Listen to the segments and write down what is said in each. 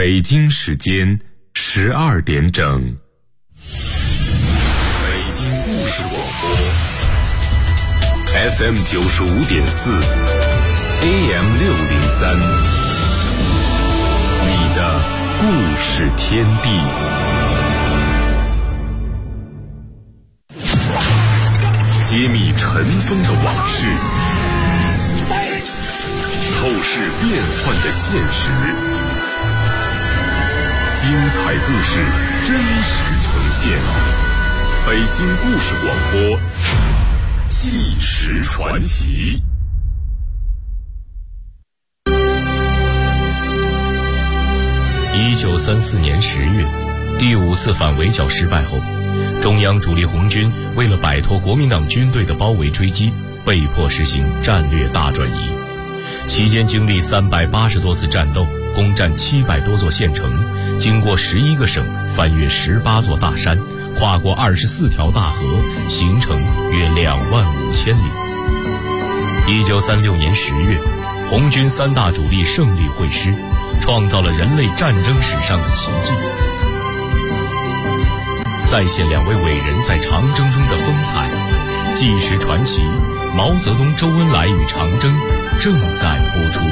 北京时间12点整。北京故事广播 FM 95.4 AM 603，你的故事天地。揭秘尘封的往事，透视变幻的现实，精彩故事真实呈现。北京故事广播，纪实传奇。 1934年10月，第5次反围剿失败后，中央主力红军为了摆脱国民党军队的包围追击，被迫实行战略大转移。期间经历380多次战斗，攻占700多座县城，经过11个省，翻越18座大山，跨过24条大河，行程约25000里。1936年10月，红军3大主力胜利会师，创造了人类战争史上的奇迹。再现2位伟人在长征中的风采，纪实传奇《毛泽东、周恩来与长征》正在播出。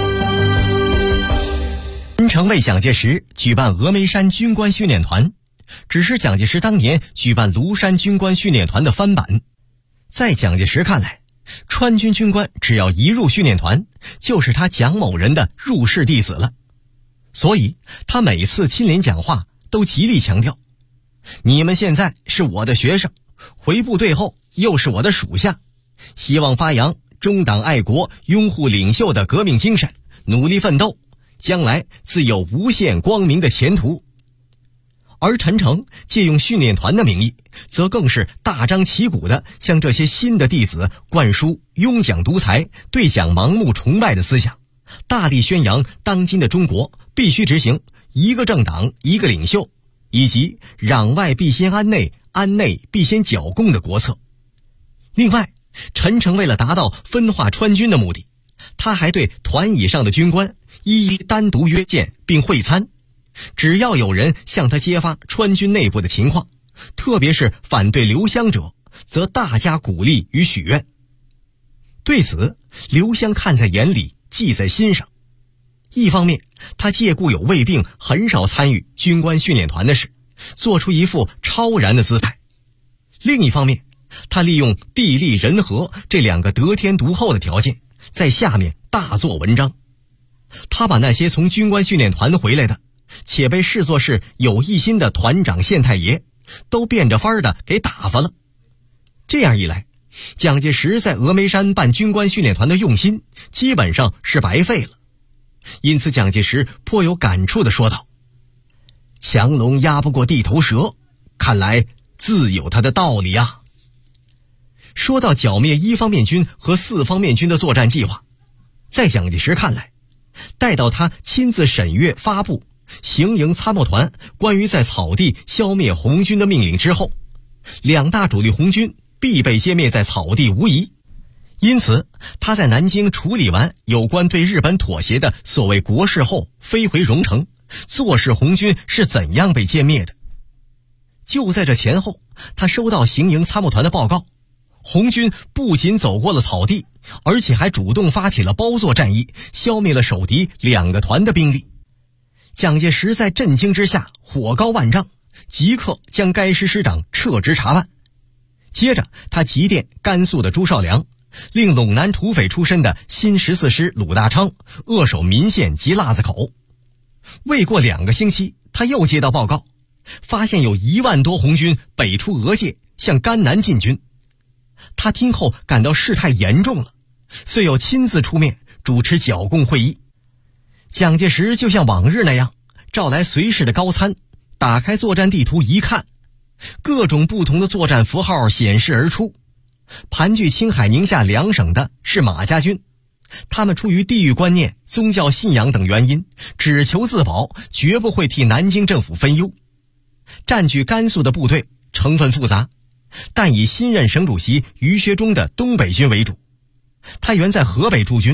陈诚为蒋介石举办峨眉山军官训练团，只是蒋介石当年举办庐山军官训练团的翻版。在蒋介石看来，川军军官只要一入训练团，就是他蒋某人的入室弟子了。所以他每次亲临讲话都极力强调，你们现在是我的学生，回部队后又是我的属下，希望发扬忠党爱国、拥护领袖的革命精神，努力奋斗，将来自有无限光明的前途。而陈诚借用训练团的名义，则更是大张旗鼓地向这些新的弟子灌输拥蒋独裁、对蒋盲目崇拜的思想，大力宣扬当今的中国必须执行一个政党一个领袖，以及攘外必先安内，安内必先剿共的国策。另外，陈诚为了达到分化川军的目的，他还对团以上的军官一一单独约见并会参，只要有人向他揭发川军内部的情况，特别是反对刘湘者，则大加鼓励与许愿。对此，刘湘看在眼里，记在心上。一方面，他借故有胃病，很少参与军官训练团的事，做出一副超然的姿态；另一方面，他利用地利人和这2个得天独厚的条件，在下面大做文章。他把那些从军官训练团回来的，且被视作是有异心的团长县太爷，都变着法儿的给打发了。这样一来，蒋介石在峨眉山办军官训练团的用心基本上是白费了。因此蒋介石颇有感触地说道，强龙压不过地头蛇，看来自有它的道理啊。说到剿灭一方面军和4方面军的作战计划，在蒋介石看来，待到他亲自审阅发布行营参谋团关于在草地消灭红军的命令之后，2大主力红军必被歼灭在草地无疑。因此他在南京处理完有关对日本妥协的所谓国事后，飞回荣城，坐视红军是怎样被歼灭的。就在这前后，他收到行营参谋团的报告，红军不仅走过了草地，而且还主动发起了包座战役，消灭了守敌2个团的兵力。蒋介石在震惊之下火高万丈，即刻将该师师长撤职查办。接着他急电甘肃的朱绍良，令陇南土匪出身的新14师鲁大昌扼守岷县及腊子口。未过2个星期，他又接到报告，发现有1万多红军北出俄界，向甘南进军。他听后感到事态严重了，遂又亲自出面主持剿共会议。蒋介石就像往日那样，召来随侍的高参，打开作战地图一看，各种不同的作战符号显示而出。盘踞青海宁夏2省的是马家军，他们出于地域观念、宗教信仰等原因，只求自保，绝不会替南京政府分忧。占据甘肃的部队成分复杂，但以新任省主席于学忠的东北军为主。他原在河北驻军，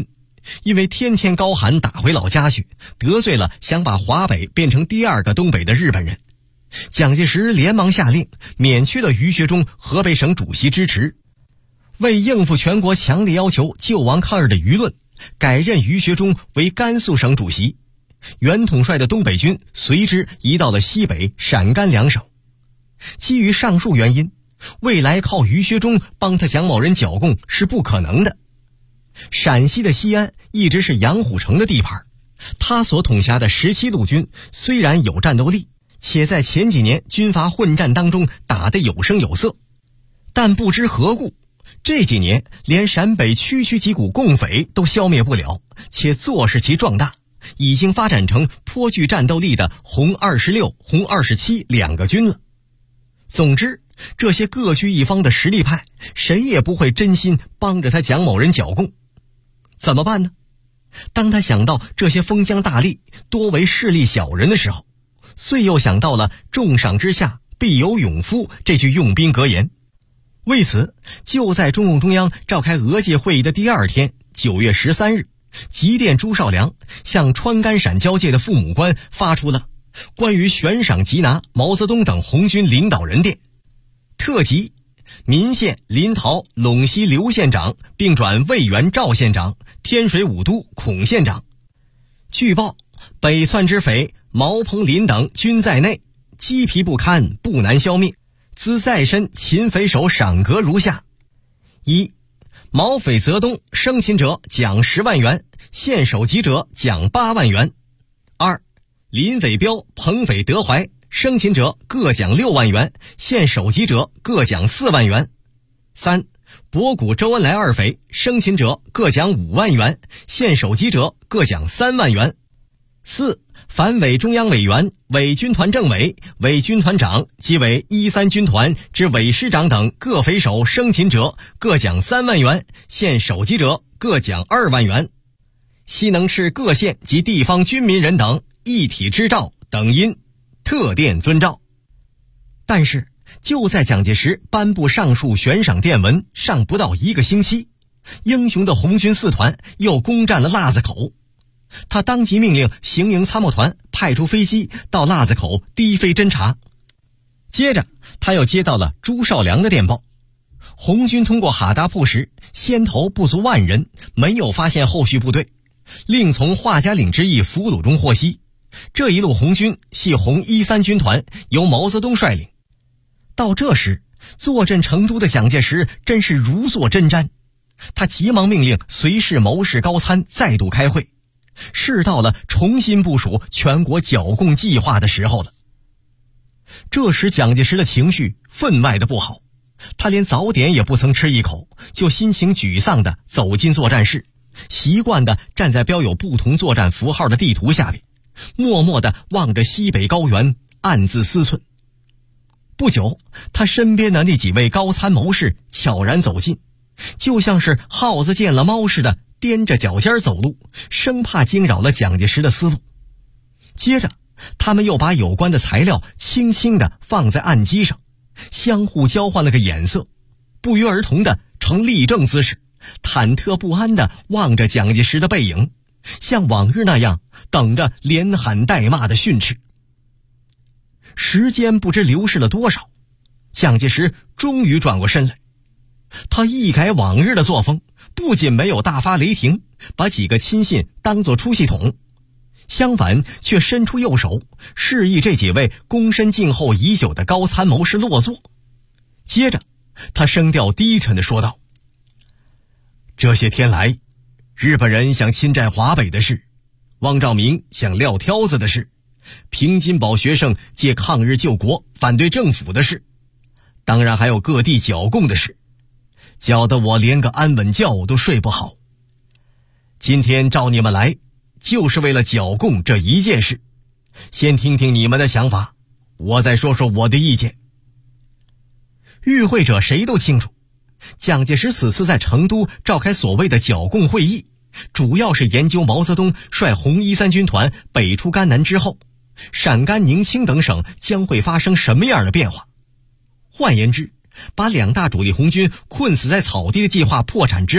因为天天高喊打回老家去，得罪了想把华北变成第二个东北的日本人。蒋介石连忙下令免去了于学忠河北省主席之职，为应付全国强烈要求救亡抗日的舆论，改任于学忠为甘肃省主席。原统帅的东北军随之移到了西北、陕甘两省。基于上述原因，未来靠于学忠帮他蒋某人剿共是不可能的。陕西的西安一直是杨虎城的地盘，他所统辖的17路军虽然有战斗力，且在前几年军阀混战当中打得有声有色，但不知何故，这几年连陕北区区几股共匪都消灭不了，且坐视其壮大，已经发展成颇具战斗力的红26、红27两个军了。总之，这些各据一方的实力派，谁也不会真心帮着他蒋某人剿共。怎么办呢？当他想到这些封疆大吏多为势力小人的时候，遂又想到了重赏之下必有勇夫这句用兵格言。为此，就在中共中央召开俄界会议的第二天9月13日，急电朱绍良向川甘陕交界的父母官发出了关于悬赏缉拿毛泽东等红军领导人电，特急岷县、临洮、陇西刘县长，并转渭源赵县长、天水武都孔县长。据报，北窜之匪毛鹏林等均在内，鸡皮不堪，不难消灭。兹在身擒匪首赏格如下：一、毛匪泽东生擒者奖10万元，现首级者奖8万元；二、林匪彪、彭匪德怀生擒者各奖6万元，现首级者各奖4万元；三、博古周恩来二匪生擒者各奖5万元，现首级者各奖3万元；四、凡伪中央委员、伪军团政委、伪军团长及伪13军团之伪师长等各匪首生擒者各奖3万元，现首级者各奖2万元。悉能斥各县及地方军民人等一体之诏等因特电遵照。但是就在蒋介石颁布上述悬赏电文尚不到1个星期，英雄的红军4团又攻占了腊子口。他当即命令行营参谋团派出飞机到腊子口低飞侦察。接着他又接到了朱绍良的电报，红军通过哈达铺时先头不足10000人，没有发现后续部队，另从华家岭之役俘虏中获悉，这一路红军系红13军团，由毛泽东率领。到这时，坐镇成都的蒋介石真是如坐针毡，他急忙命令随侍谋士高参再度开会，是到了重新部署全国剿共计划的时候了。这时蒋介石的情绪分外的不好，他连早点也不曾吃一口，就心情沮丧地走进作战室，习惯地站在标有不同作战符号的地图下面，默默地望着西北高原，暗自思忖。不久，他身边的那几位高参谋士悄然走近，就像是耗子见了猫似的踮着脚尖走路，生怕惊扰了蒋介石的思路。接着他们又把有关的材料轻轻地放在案几上，相互交换了个眼色，不约而同地呈立正姿势，忐忑不安地望着蒋介石的背影，像往日那样等着连喊带骂的训斥。时间不知流逝了多少，蒋介石终于转过身来。他一改往日的作风，不仅没有大发雷霆，把几个亲信当作出气筒，相反却伸出右手，示意这几位躬身静候已久的高参谋士落座。接着他声调低沉地说道：这些天来，日本人想侵占华北的事，汪兆铭想撂挑子的事，平津堡学生借抗日救国反对政府的事，当然还有各地剿共的事，搅得我连个安稳觉都睡不好。今天召你们来，就是为了剿共这一件事，先听听你们的想法，我再说说我的意见。与会者谁都清楚，蒋介石此次在成都召开所谓的剿共会议，主要是研究毛泽东率红13军团北出甘南之后，陕甘宁青等省将会发生什么样的变化。换言之，把2大主力红军困死在草地的计划破产之后，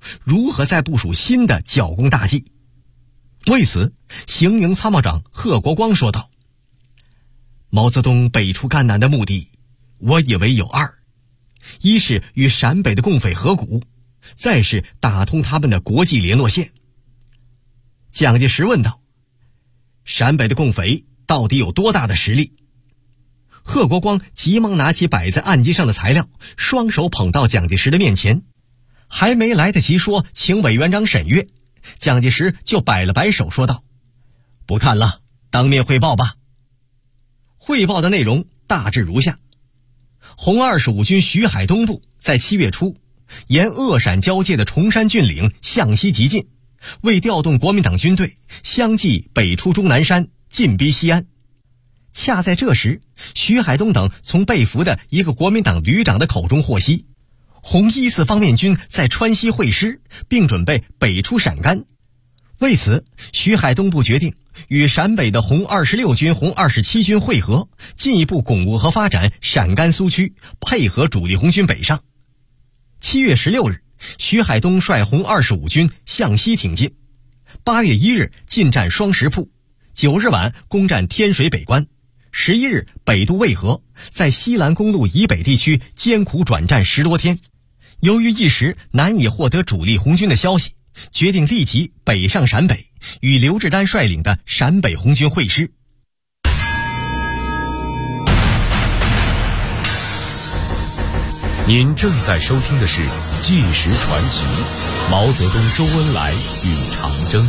如何再部署新的剿共大计。为此，行营参谋长贺国光说道：毛泽东北出赣南的目的，我以为有二：一是与陕北的共匪合股，再是打通他们的国际联络线。蒋介石问道：陕北的共匪到底有多大的实力？贺国光急忙拿起摆在案几上的材料，双手捧到蒋介石的面前，还没来得及说请委员长审阅，蒋介石就摆了摆手说道：不看了，当面汇报吧。汇报的内容大致如下：红25军徐海东部在7月初沿鄂陕交界的崇山峻岭向西急进，为调动国民党军队，相继北出终南山，进逼西安。恰在这时，徐海东等从被俘的一个国民党旅长的口中获悉，红14方面军在川西会师，并准备北出陕甘。为此，徐海东部决定与陕北的红26军、红27军会合，进一步巩固和发展陕甘苏区，配合主力红军北上。7月16日，徐海东率红25军向西挺进，8月1日进占双石铺，9日晚攻占天水北关，11日北渡渭河，在西兰公路以北地区艰苦转战10多天。由于一时难以获得主力红军的消息，决定立即北上陕北，与刘志丹率领的陕北红军会师。 您正在收听的是《纪实传奇》，毛泽东、周恩来与长征。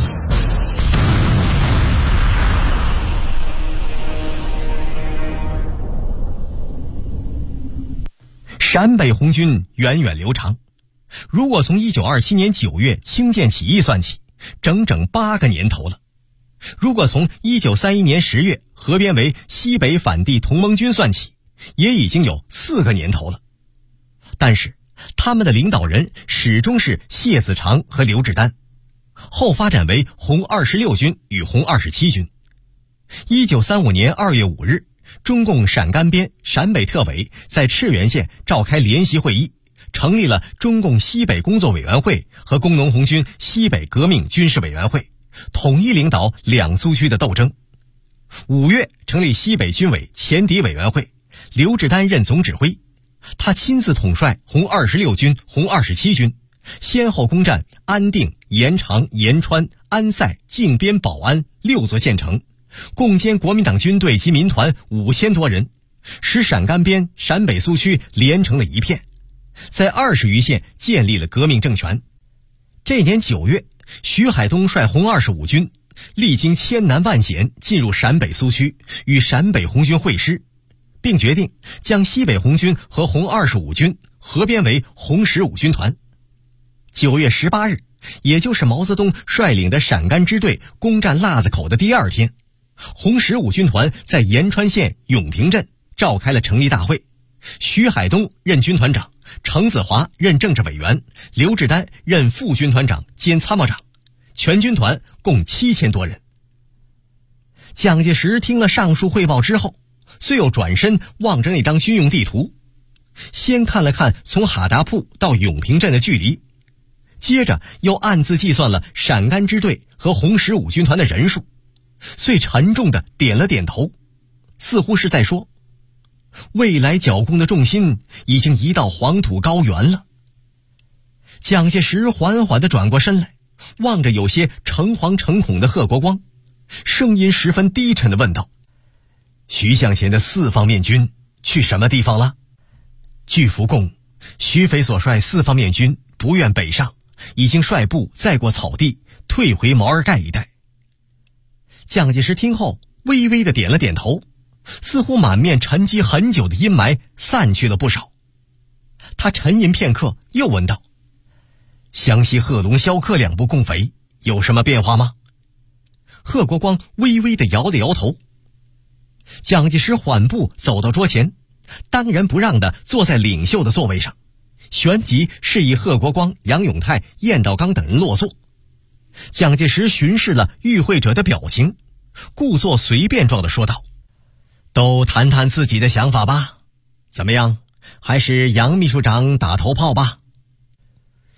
陕北红军源远流长，如果从1927年9月清涧起义算起，整整8个年头了。如果从1931年10月合编为西北反帝同盟军算起，也已经有4个年头了。但是他们的领导人始终是谢子长和刘志丹，后发展为红26军与红27军。1935年2月5日，中共陕甘边陕北特委在赤原县召开联席会议，成立了中共西北工作委员会和工农红军西北革命军事委员会，统一领导两苏区的斗争。5月成立西北军委前敌委员会，刘志丹任总指挥，他亲自统帅红26军、红27军，先后攻占安定、延长、延川、安塞、靖边、保安6座县城，共歼国民党军队及民团5000多人，使陕甘边、陕北苏区连成了一片，在20余县建立了革命政权。这年9月，徐海东率红25军历经千难万险进入陕北苏区，与陕北红军会师，并决定将西北红军和红25军合编为红15军团。9月18日，也就是毛泽东率领的陕甘支队攻占腊子口的第2天，红15军团在延川县永平镇召开了成立大会，徐海东任军团长，程子华任政治委员，刘志丹任副军团长兼参谋长，全军团共7000多人。蒋介石听了上述汇报之后，遂又转身望着那张军用地图，先看了看从哈达铺到永平镇的距离，接着又暗自计算了陕甘支队和红15军团的人数，遂沉重地点了点头，似乎是在说，未来剿共的重心已经移到黄土高原了。蒋介石缓缓地转过身来，望着有些诚惶诚恐的贺国光，声音十分低沉地问道：徐向前的4方面军去什么地方了？据伏供，徐匪所率4方面军不愿北上，已经率部再过草地，退回毛尔盖一带。蒋介石听后微微地点了点头，似乎满面沉积很久的阴霾散去了不少。他沉吟片刻，又问道：湘西贺龙、萧克2部共匪有什么变化吗？贺国光微微地摇了摇头。蒋介石缓步走到桌前，当仁不让地坐在领袖的座位上，旋即示意贺国光、杨永泰、晏道刚等人落座。蒋介石巡视了与会者的表情，故作随便状地说道：都谈谈自己的想法吧，怎么样，还是杨秘书长打头炮吧。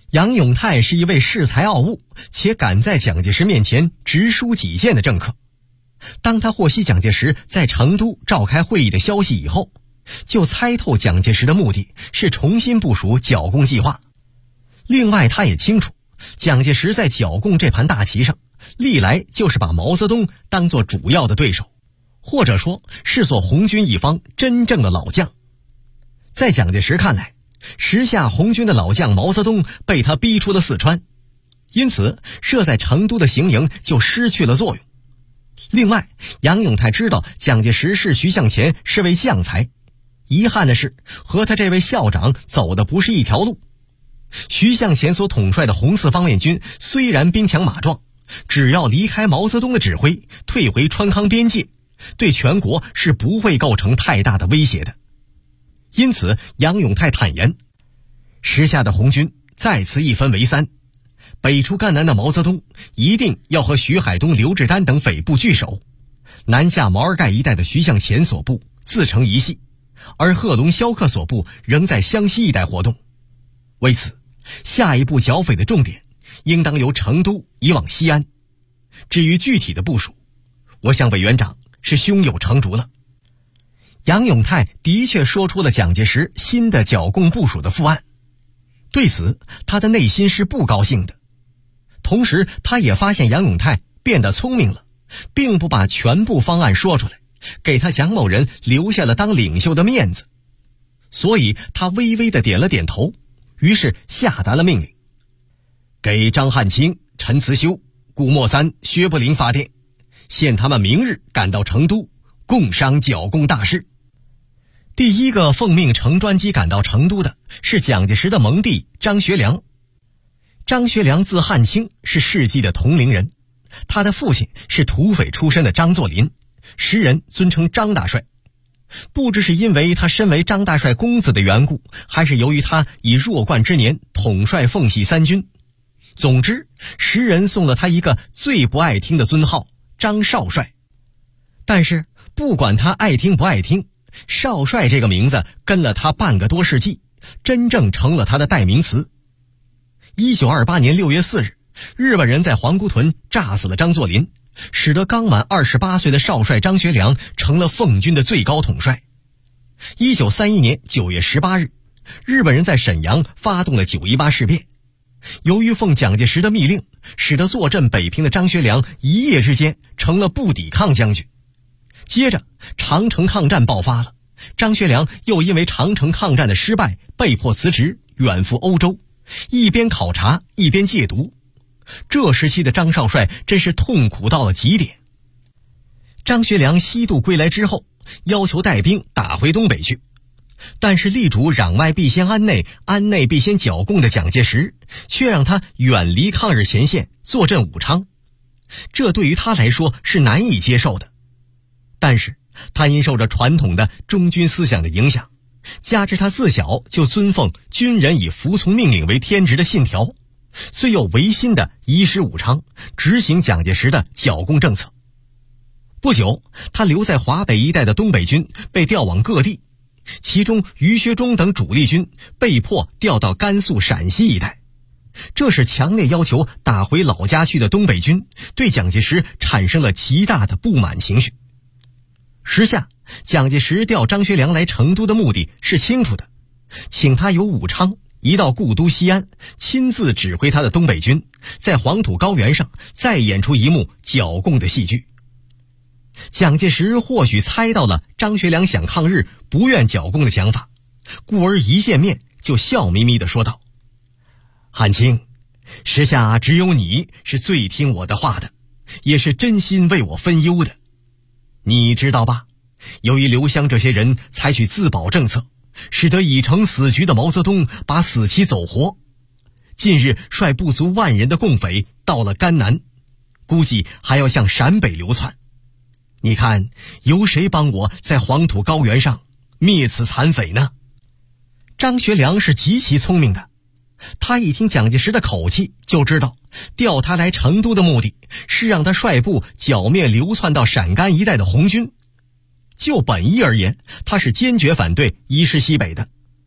杨永泰是一位恃才傲物且敢在蒋介石面前直抒己见的政客。当他获悉蒋介石在成都召开会议的消息以后，就猜透蒋介石的目的是重新部署剿共计划。另外他也清楚，蒋介石在剿共这盘大棋上历来就是把毛泽东当作主要的对手，或者说视作红军一方真正的老将。在蒋介石看来，时下红军的老将毛泽东被他逼出了四川，因此设在成都的行营就失去了作用。另外，杨永泰知道蒋介石视徐向前是位将才，遗憾的是和他这位校长走的不是一条路。徐向前所统帅的红四方面军虽然兵强马壮，只要离开毛泽东的指挥，退回川康边界，对全国是不会构成太大的威胁的。因此杨永泰坦言，时下的红军再次一分为三，北出甘南的毛泽东一定要和徐海东、刘志丹等匪部聚首，南下毛尔盖一带的徐向前所部自成一系，而贺龙、萧克所部仍在湘西一带活动。为此，下一步剿匪的重点应当由成都移往西安。至于具体的部署，我想委员长是胸有成竹了。杨永泰的确说出了蒋介石新的剿共部署的复案，对此他的内心是不高兴的。同时他也发现杨永泰变得聪明了，并不把全部方案说出来，给他蒋某人留下了当领袖的面子。所以他微微地点了点头，于是下达了命令，给张汉卿、陈慈修、顾墨三、薛伯龄发电，限他们明日赶到成都，共商剿共大事。第一个奉命乘专机赶到成都的是蒋介石的盟弟张学良。张学良字汉卿，是世纪的同龄人，他的父亲是土匪出身的张作霖，时人尊称张大帅。不知是因为他身为张大帅公子的缘故，还是由于他以弱冠之年统帅奉系三军，总之时人送了他一个最不爱听的尊号张少帅。但是不管他爱听不爱听，少帅这个名字跟了他半个多世纪，真正成了他的代名词。1928年6月4日，日本人在皇姑屯炸死了张作霖，使得刚满28岁的少帅张学良成了奉军的最高统帅。1931年9月18日，日本人在沈阳发动了918事变。由于奉蒋介石的密令，使得坐镇北平的张学良一夜之间成了不抵抗将军。接着长城抗战爆发了，张学良又因为长城抗战的失败被迫辞职，远赴欧洲，一边考察一边戒毒。这时期的张少帅真是痛苦到了极点。张学良西渡归来之后，要求带兵打回东北去，但是力主攘外必先安内，安内必先剿共的蒋介石却让他远离抗日前线，坐镇武昌，这对于他来说是难以接受的。但是他因受着传统的忠君思想的影响，加之他自小就尊奉军人以服从命令为天职的信条，虽又违心的移师武昌，执行蒋介石的剿共政策。不久，他留在华北一带的东北军被调往各地，其中于学忠等主力军被迫调到甘肃、陕西一带。这是强烈要求打回老家去的东北军对蒋介石产生了极大的不满情绪。时下蒋介石调张学良来成都的目的是清楚的，请他由武昌移到故都西安，亲自指挥他的东北军，在黄土高原上再演出一幕剿共的戏剧。蒋介石或许猜到了张学良想抗日、不愿剿共的想法，故而一见面就笑眯眯地说道：“汉卿，时下只有你是最听我的话的，也是真心为我分忧的。你知道吧？由于刘湘这些人采取自保政策，使得已成死局的毛泽东把死期走活。近日率不足10000人的共匪到了甘南，估计还要向陕北流窜。你看，由谁帮我在黄土高原上灭此残匪呢？”张学良是极其聪明的，他一听蒋介石的口气，就知道调他来成都的目的是让他率部剿灭流窜到陕甘一带的红军。就本意而言，他是坚决反对移师西北的。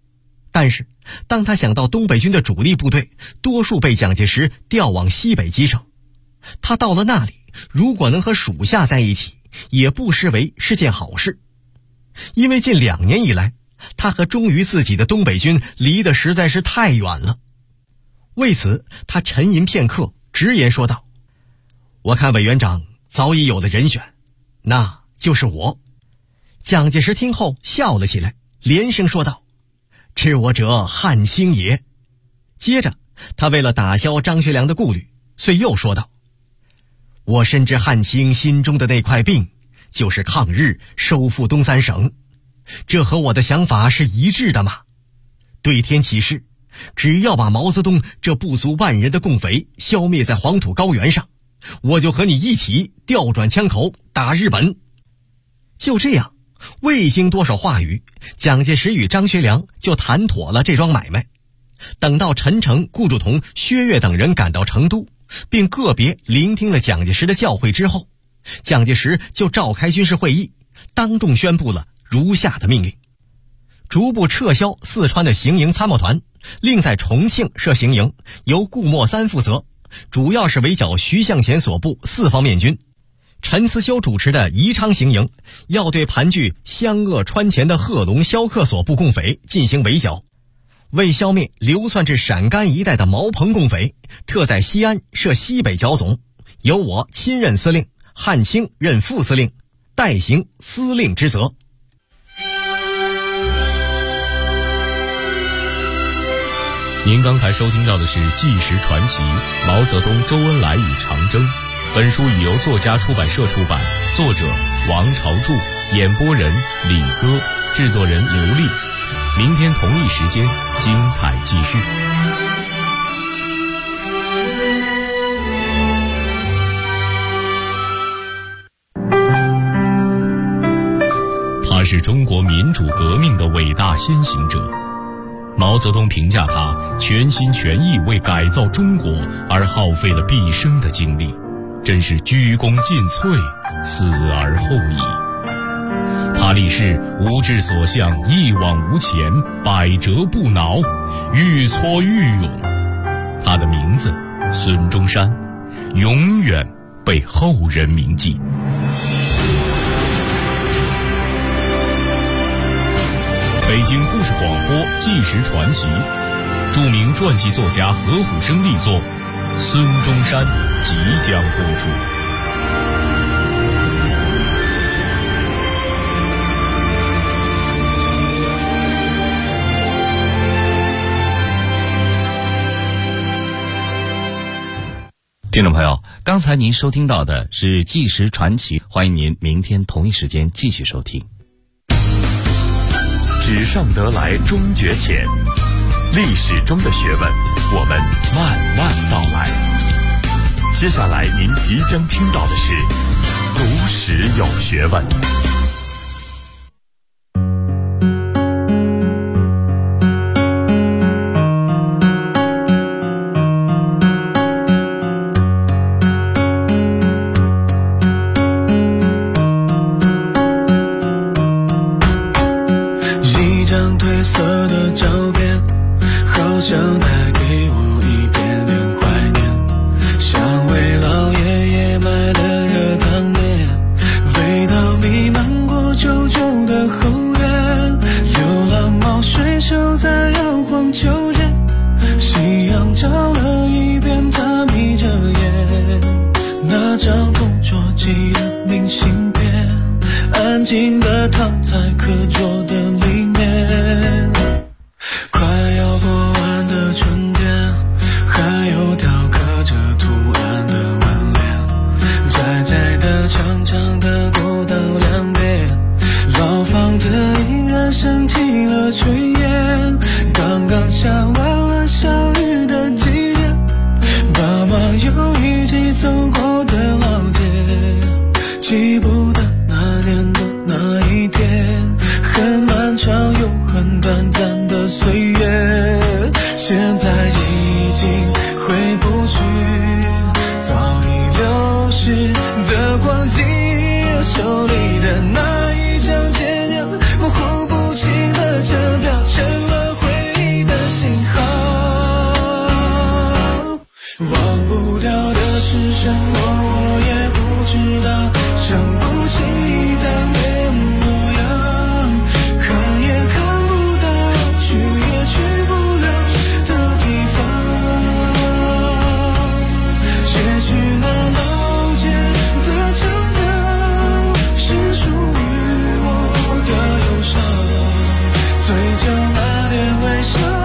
但是当他想到东北军的主力部队多数被蒋介石调往西北基省，他到了那里如果能和属下在一起，也不失为是件好事。因为近2年以来，他和忠于自己的东北军离得实在是太远了。为此他沉吟片刻，直言说道：我看委员长早已有了人选，那就是我。蒋介石听后笑了起来，连声说道：知我者汉卿也。接着他为了打消张学良的顾虑，遂又说道：我深知汉卿心中的那块病，就是抗日收复东三省，这和我的想法是一致的嘛。对天起誓，只要把毛泽东这不足10000人的共匪消灭在黄土高原上，我就和你一起调转枪口打日本。就这样，未经多少话语，蒋介石与张学良就谈妥了这桩买卖。等到陈诚、顾祝同、薛岳等人赶到成都，并个别聆听了蒋介石的教诲之后，蒋介石就召开军事会议，当众宣布了如下的命令：逐步撤销四川的行营参谋团，另在重庆设行营，由顾墨三负责，主要是围剿徐向前所部4方面军。陈思修主持的宜昌行营要对盘踞湘鄂川黔的贺龙、萧克所部共匪进行围剿。为消灭流窜至陕甘一带的毛彭共匪，特在西安设西北剿总，由我亲任司令，汉卿任副司令，代行司令之责。 您刚才收听到的是《纪实传奇：毛泽东、周恩来与长征》。本书已由作家出版社出版，作者王朝柱，演播人李歌，制作人刘丽。明天同一时间，精彩继续。他是中国民主革命的伟大先行者。毛泽东评价他全心全意为改造中国而耗费了毕生的精力，真是鞠躬尽瘁，死而后已。他立誓无志所向，一往无前，百折不挠，愈挫愈勇。他的名字孙中山，永远被后人铭记。北京故事广播纪实传奇，著名传记作家何虎生力作《孙中山》即将播出。 听众朋友，刚才您收听到的是纪实传奇，欢迎您明天同一时间继续收听。 纸上得来终觉浅，历史中的学问，我们慢慢道来。接下来您即将听到的是读史有学问。 手里的那一张渐渐模糊不清的车票，成了回忆。 忘不掉的是什么，我也不知道，想不起当年模样，看也看不到，去也去不了的地方，写去那老街的城堡，是属于我的忧伤，嘴角那点微笑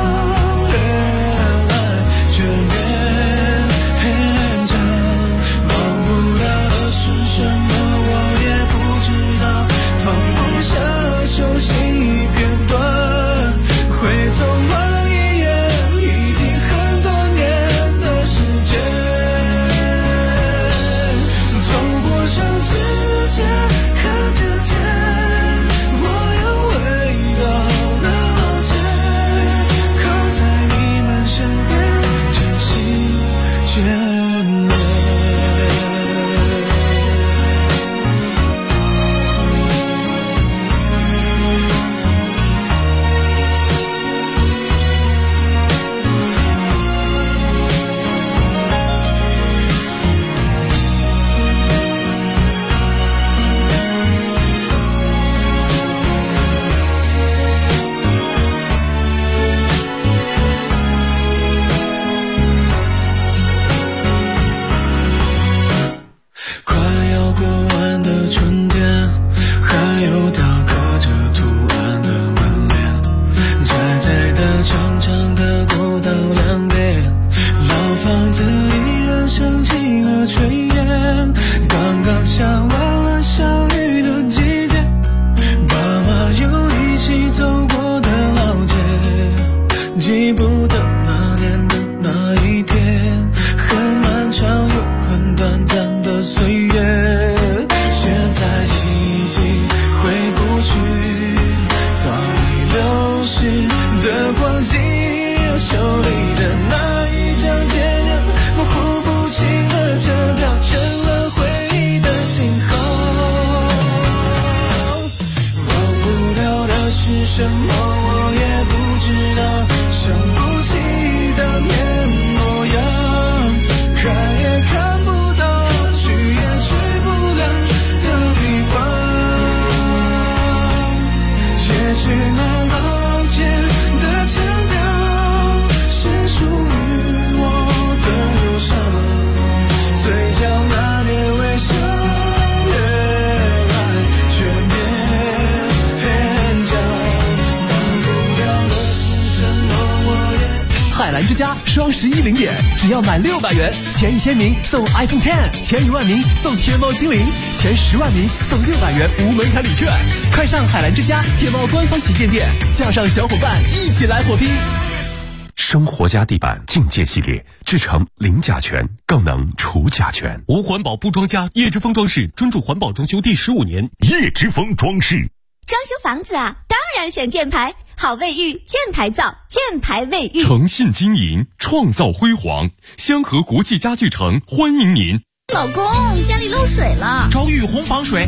双11零点，只要满600元，前1000名送 iPhone X， 前1万名送天猫精灵，前10万名送600元无门槛礼券。快上海澜之家天猫官方旗舰店，叫上小伙伴一起来火拼。 生活家地板境界系列，制成零甲醛，更能除甲醛。 无环保不装家，叶之峰装饰专注环保装修第15年。 叶之峰装饰。 装修房子啊，当然选箭牌，好卫浴，箭牌造，箭牌卫浴， 诚信经营，创造辉煌。香河国际家具城欢迎您。 老公，家里漏水了， 找雨虹防水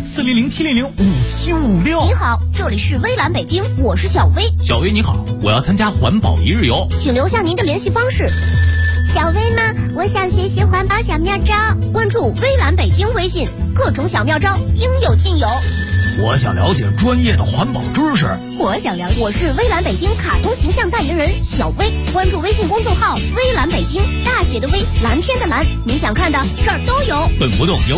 ，400-700-5756。 你好，这里是微蓝北京，我是小薇。 小薇你好，我要参加环保一日游， 请留下您的联系方式。小薇吗？我想学习环保小妙招，关注微蓝北京微信，各种小妙招应有尽有。 我想了解专业的环保知识。 我是微蓝北京卡通形象代言人小薇，关注微信公众号微蓝北京，大写的微，蓝天的蓝，你想看的这儿都有。 本活动由